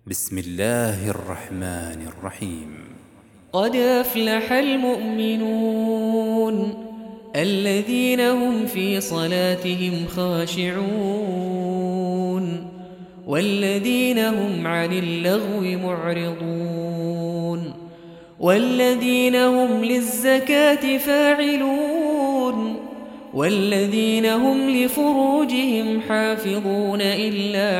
بسم الله الرحمن الرحيم. قد أفلح المؤمنون الذين هم في صلاتهم خاشعون والذين هم عن اللغو معرضون والذين هم للزكاة فاعلون والذين هم لفروجهم حافظون إلا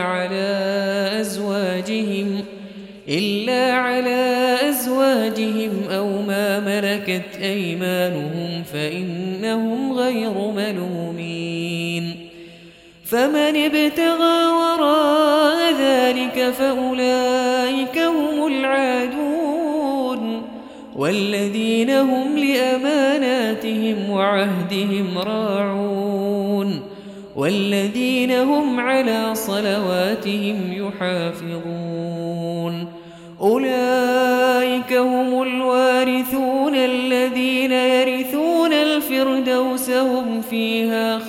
على أزواجهم أو ما ملكت أيمانهم فإنهم غير ملومين. فمن ابتغى وراء ذلك فأولئك هم العادون والذين هم لأماناتهم وعهدهم راعون والذين هم على صلواتهم يحافظون. أولئك هم الوارثون الذين يرثون الفردوس هم فيها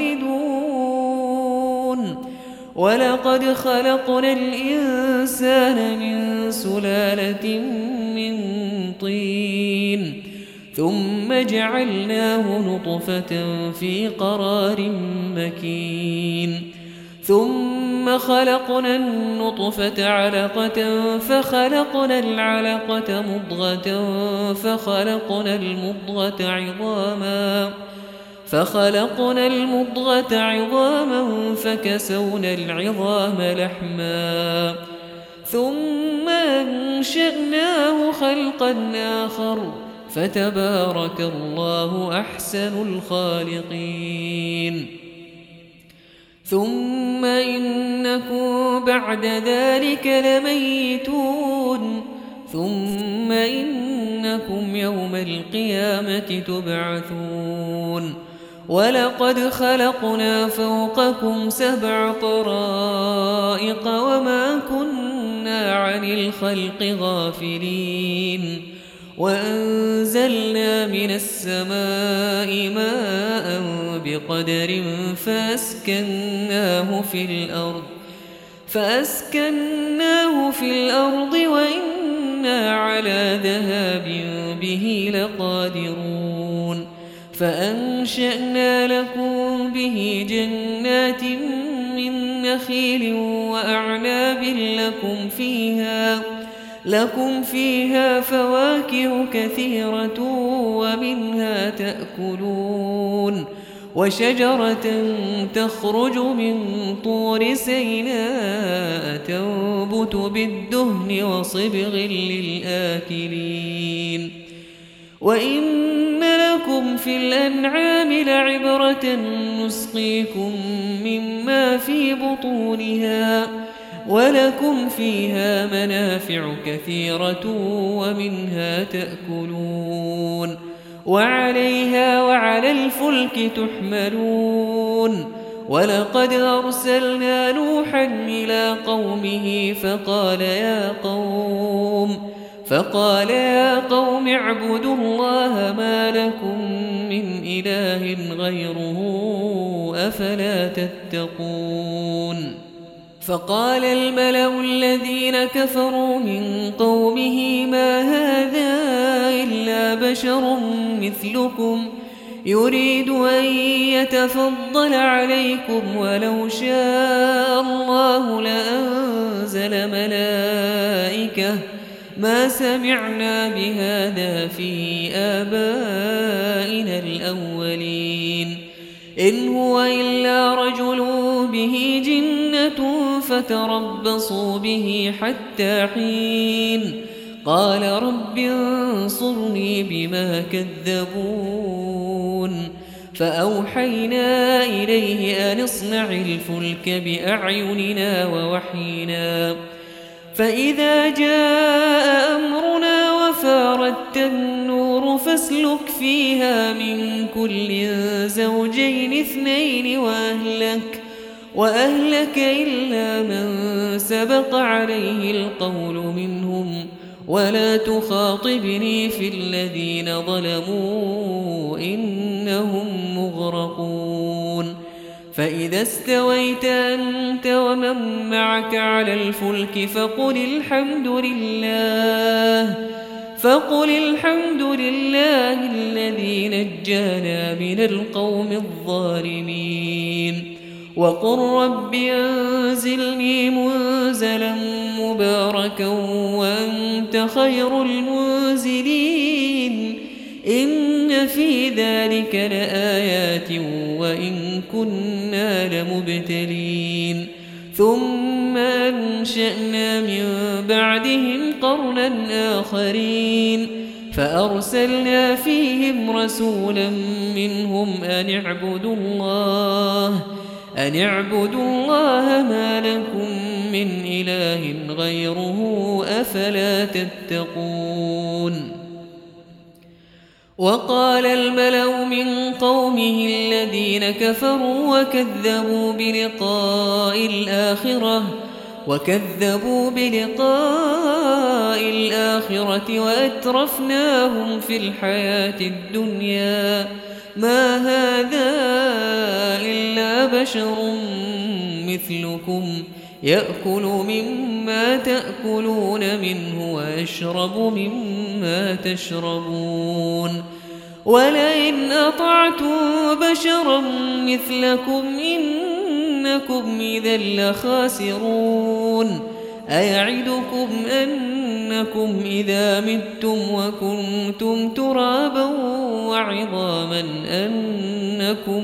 خالدون. ولقد خلقنا الإنسان من سلالة من طين ثم جعلناه نطفة في قرار مكين ثم خلقنا النطفة علقة فخلقنا العلقة مضغة فخلقنا المضغة عظاما فكسونا العظام لحما ثم أنشأناه خلقا آخر فتبارك الله أحسن الخالقين. ثم إنكم بعد ذلك لميتون ثم إنكم يوم القيامة تبعثون. ولقد خلقنا فوقكم 7 طرائق وما كنا عن الخلق غافلين وأنزلنا من السماء ماء بقدر فأسكناه في الأرض وإنا على ذهاب به لقادرون. فأنشأنا لكم به جنات من نخيل وأعناب لكم فيها فواكه كثيرة ومنها تأكلون. وشجرة تخرج من طور سيناء تنبت بالدهن وصبغ للآكلين. وإن لكم في الأنعام لعبرة نسقيكم مما في بطونها ولكم فيها منافع كثيرة ومنها تأكلون وعليها وعلى الفلك تحملون. ولقد أرسلنا نوحا إلى قومه فقال يا قوم اعبدوا الله ما لكم من إله غيره أفلا تتقون. فقال الملأ الذين كفروا من قومه ما هذا إلا بشر مثلكم يريد أن يتفضل عليكم ولو شاء الله لأنزل ملائكة ما سمعنا بهذا في آبائنا الأولين إن هو إلا رجل به جنة فتربصوا به حتى حين. قال رب انصرني بما كذبون. فأوحينا إليه أن اصنع الفلك بأعيننا ووحينا فإذا جاء أمرنا وفارت النور فاسلك فيها من كل زوجين 2 وأهلك إلا من سبق عليه القول منهم ولا تخاطبني في الذين ظلموا إنهم مغرقون. فإذا استويت أنت ومن معك على الفلك فقل الحمد لله الذي نجانا من القوم الظالمين وقل رب أنزلني منزلا مباركا وأنت خير المنزلين إن في ذلك لآيات وإن كنا لمبتلين ثم أنشأنا من بعدهم قرنا آخرين فأرسلنا فيهم رسولا منهم أن اعبدوا الله ما لكم من إله غيره أفلا تتقون وقال الملأ من قومه الذين كفروا وكذبوا بلقاء الآخرة وأترفناهم في الحياة الدنيا ما هذا إلا بشر مثلكم يأكل مما تأكلون منه ويشرب مما تشربون ولئن أطعتم بشرا مثلكم إنكم إذا لخاسرون أيعدكم أنكم إذا متم وكنتم ترابا وعظاما أنكم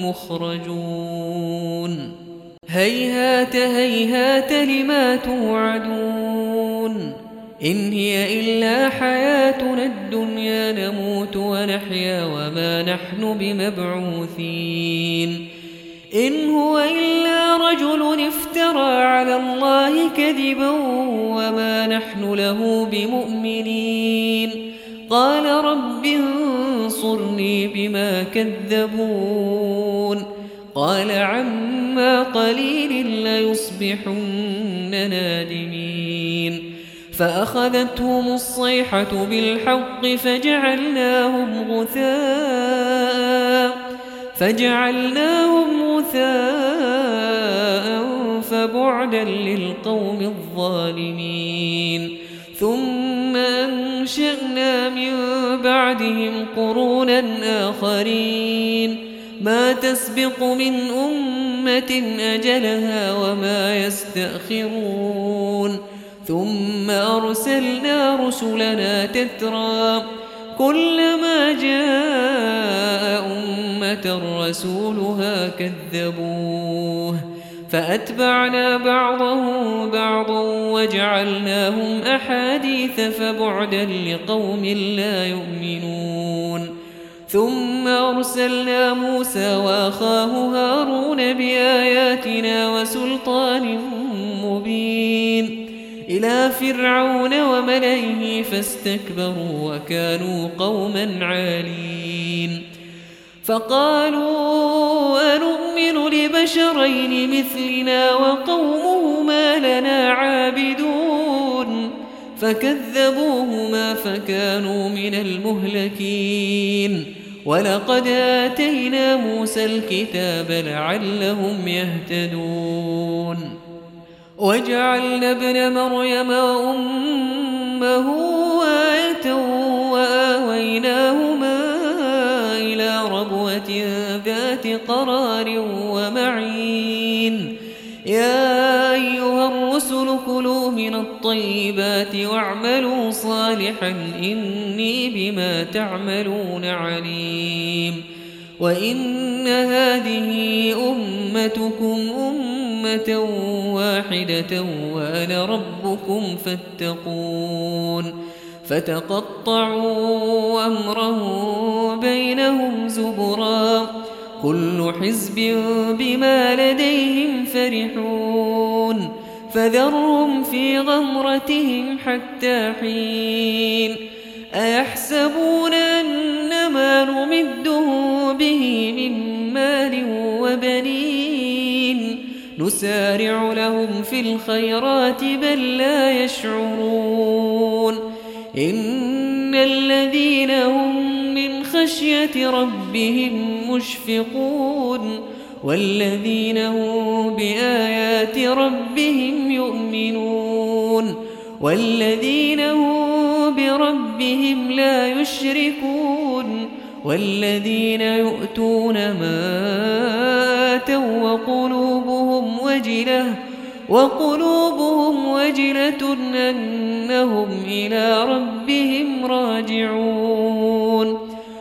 مخرجون هيهات هيهات لما توعدون إن هي إلا حياتنا الدنيا نموت ونحيا وما نحن بمبعوثين إن هو إلا رجل افترى على الله كذبا وما نحن له بمؤمنين قال رب انصرني بما كذبون قال عما قليل ليصبحن نادمين فأخذتهم الصيحة بالحق فجعلناهم غثاء فبعدا للقوم الظالمين ثم أنشأنا من بعدهم قرونا آخرين ما تسبق من أمة أجلها وما يستأخرون ثم أرسلنا رسلنا تترى كلما جاء أمة رسولها كذبوه فأتبعنا بعضهم بعضا وجعلناهم أحاديث فبعدا لقوم لا يؤمنون ثم أرسلنا موسى وأخاه هارون بآياتنا وسلطان مبين إلى فرعون وملئه فاستكبروا وكانوا قوما عالين فقالوا أنؤمن لبشرين مثلنا وقومهما لنا عابدون فكذبوهما فكانوا من المهلكين ولقد آتينا موسى الكتاب لعلهم يهتدون وجعلنا ابن مريم وأمه آية وآويناهما إلى ربوة ذات قرار ومعين يا أيها الرسل كلوا من الطيبات واعملوا صالحا إني بما تعملون عليم وإن هذه أمتكم أمة واحدة وأنا ربكم فاتقون فتقطعوا أمرهم بينهم زبرا كل حزب بما لديهم فرحون فذرهم في غمرتهم حتى حين أيحسبون أنما نمدهم به من مال وبنين نسارع لهم في الخيرات بل لا يشعرون إن الذين هم من خشية ربهم مشفقون والذين هم بآيات ربهم يؤمنون والذين هم بربهم لا يشركون والذين يؤتون ما آتوا وقلوبهم وجلة أنهم إلى ربهم راجعون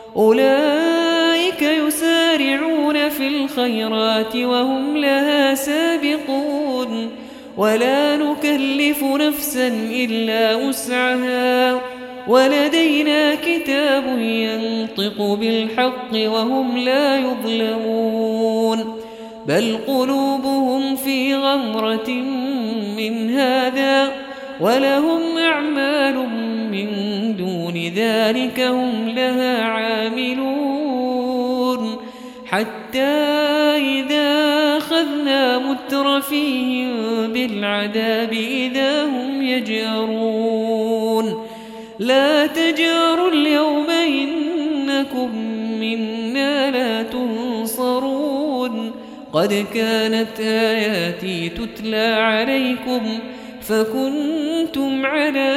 أولئك يسارعون في الخيرات وهم لها سابقون ولا نكلف نفسا إلا وسعها ولدينا كتاب ينطق بالحق وهم لا يظلمون بل قلوبهم في غمرة من هذا ولهم أعمال من دون ذلك هم لها عاملون حتى إذا أخذنا مترفيهم بالعذاب إذا هم يجأرون لا تجأروا اليوم إنكم منا لا تنصرون قد كانت آياتي تتلى عليكم فكنتم على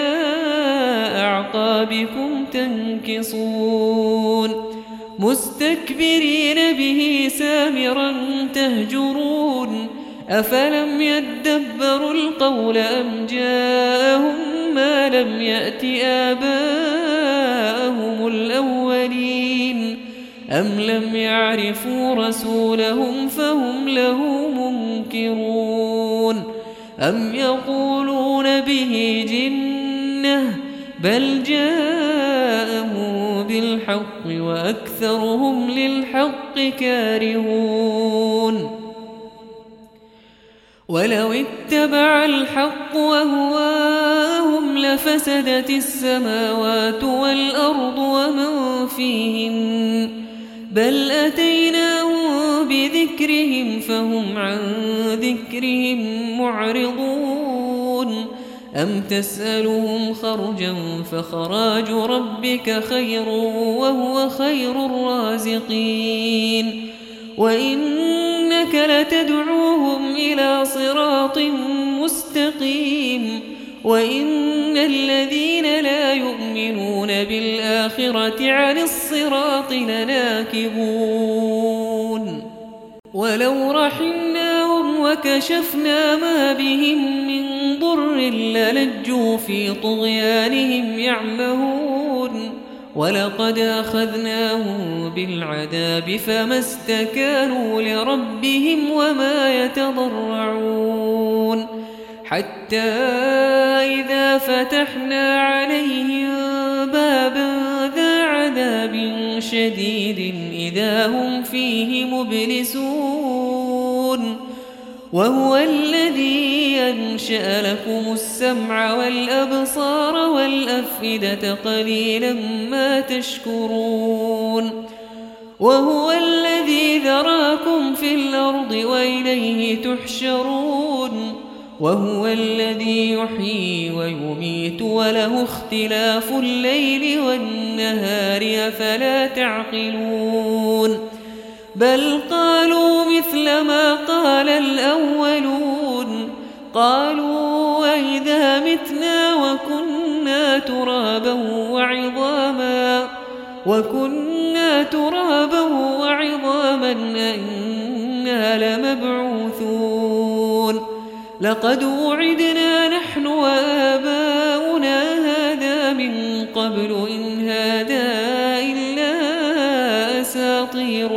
أعقابكم تنكصون مستكبرين به سامرا تهجرون أفلم يدبروا القول أم جاءهم ما لم يأت آباءهم الأولين أم لم يعرفوا رسولهم فهم له منكرون أم يقولون به جنة بل جاءهم بالحق وأكثرهم للحق كارهون ولو اتبع الحق وهواهم لفسدت السماوات والأرض ومن فيهن بل أتيناهم بذكرهم فهم عن ذكرهم معرضون أم تسألهم خرجا فخراج ربك خير وهو خير الرازقين وإنك لتدعوهم إلى صراط مستقيم وإن الذين لا يؤمنون بالآخرة عن الصراط لناكبون ولو رحمناهم وكشفنا ما بهم من ضر للجوا في طغيانهم يعمهون ولقد أخذناهم بالعذاب فما استكانوا لربهم وما يتضرعون حتى إذا فتحنا عليهم بابا ذا عذاب شديد إذا هم فيه مبلسون وهو الذي أنشأ لكم السمع والأبصار والأفئدة قليلا ما تشكرون وهو الذي ذراكم في الأرض وإليه تحشرون وهو الذي يحيي ويميت وله اختلاف الليل والنهار أفلا تعقلون بل قالوا مثل ما قال الأولون قالوا وإذا متنا وكنا ترابا وعظاما أئنا لمبعوثون لقد وعدنا نحن وآباؤنا هذا من قبل إن هذا إلا أساطير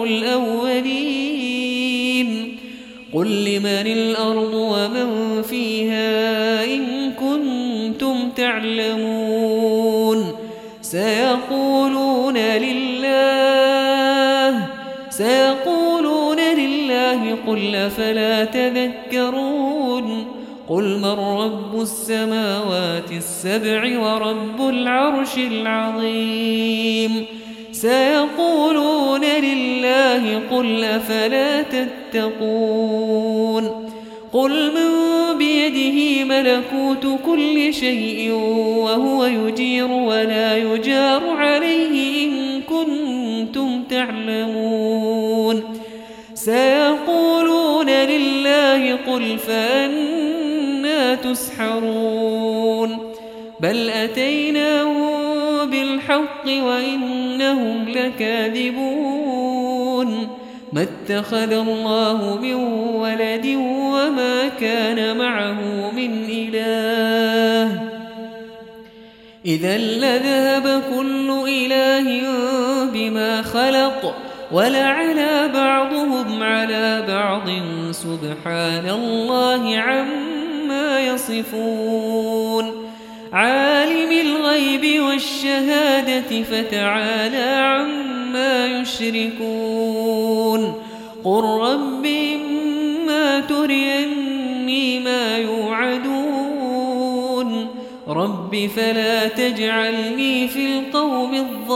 الأولين قل لمن الأرض ومن فيها إن كنتم تعلمون سيقولون لله قل أفلا تذكرون قل من رب السماوات السبع ورب العرش العظيم سيقولون لله قل أفلا تتقون قل من بيده ملكوت كل شيء وهو يجير ولا يجار عليه إن كنتم تعلمون سيقولون لله قل فأنا تسحرون بل أتيناهم بالحق وإنهم لكاذبون ما اتخذ الله من ولد وما كان معه من إله إذا لذهب كل إله بما خلق ولعلى بعضهم على بعض سبحان الله عما يصفون عالم الغيب والشهادة فتعالى عما يشركون قل رب إما تريني ما يوعدون رب فلا تجعلني في القوم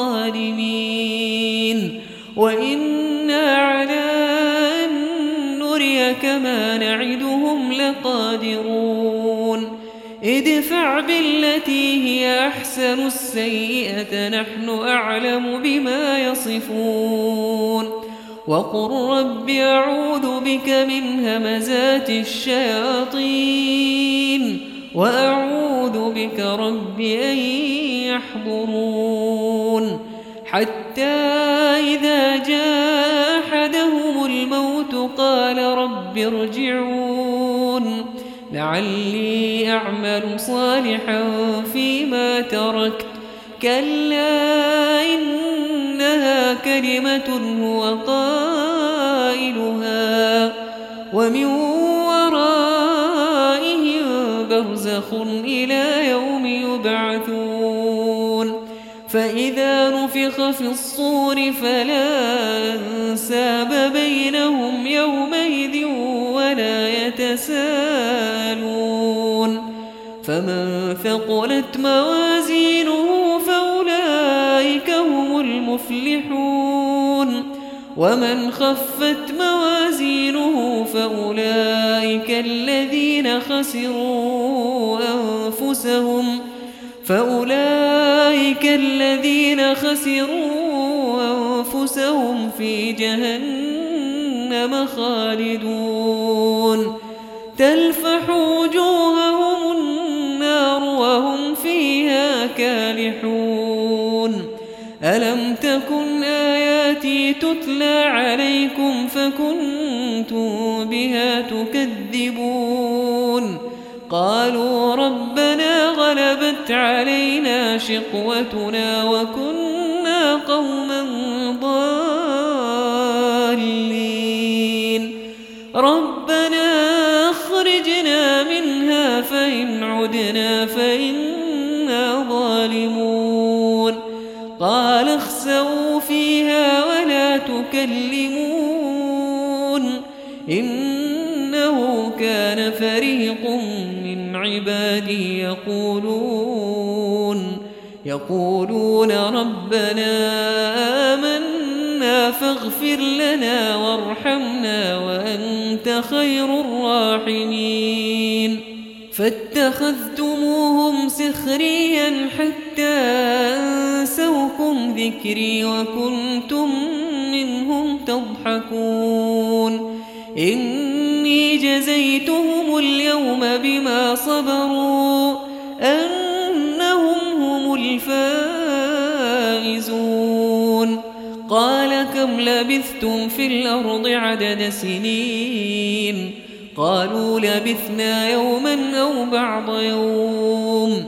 الظالمين وإنا على أن نريك ما نعدهم لقادرون ادفع بالتي هي أحسن السيئة نحن أعلم بما يصفون وقل رب أعوذ بك من همزات الشياطين وأعوذ بك رب أن يحضرون حتى إذا جاء أحدهم الموت قال رب ارجعون لعلي أعمل صالحا فيما تركت كلا إنها كلمة هو قائلها ومن ورائهم برزخ إلى يوم يبعثون فإذا نفخ في الصور فلا أنساب بينهم يومئذ ولا يتساءلون فمن ثقلت موازينه فأولئك هم المفلحون ومن خفت موازينه فأولئك الذين خسروا أنفسهم في جهنم خالدون تلفح وجوههم النار وهم فيها كالحون ألم تكن آياتي تتلى عليكم فكنتم بها تكذبون قالوا ربنا غلبت علينا شقوتنا وكنا قوما ضالين ربنا أخرجنا منها فإن عدنا فإنا ظالمون قال اخسئوا فيها ولا تكلمون إنه كان فريق من عبادي يقولون ربنا آمنا فاغفر لنا وارحمنا وأنت خير الراحمين فاتخذتموهم سخريا حتى أنسوكم ذكري وكنتم منهم تضحكون إني جزيتهم اليوم بما صبروا أنهم هم الفائزون قال كم لبثتم في الأرض عدد سنين قالوا لبثنا يوما أو بعض يوم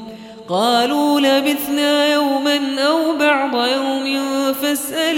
فاسأل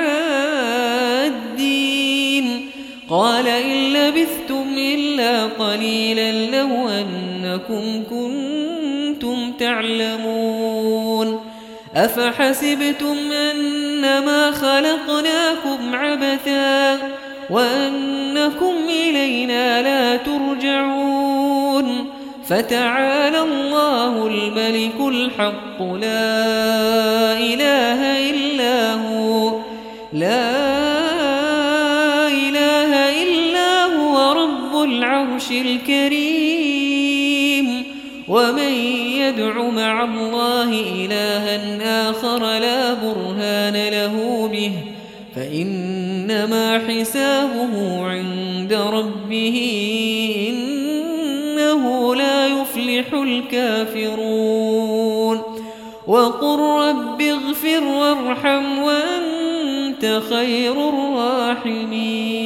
العادين قال إن لبثتم إلا قليلا لو أنكم كنتم تعلمون أفحسبتم أنما خلقناكم عبثا وأنكم إلينا لا ترجعون فتعالى الله الملك الحق لا إله إلا هو رب العرش الكريم ومن يدع مع الله إلها آخر لا برهان له به فإن إنما حسابه عند ربه إنه لا يفلح الكافرون وقل رب اغفر وارحم وأنت خير الراحمين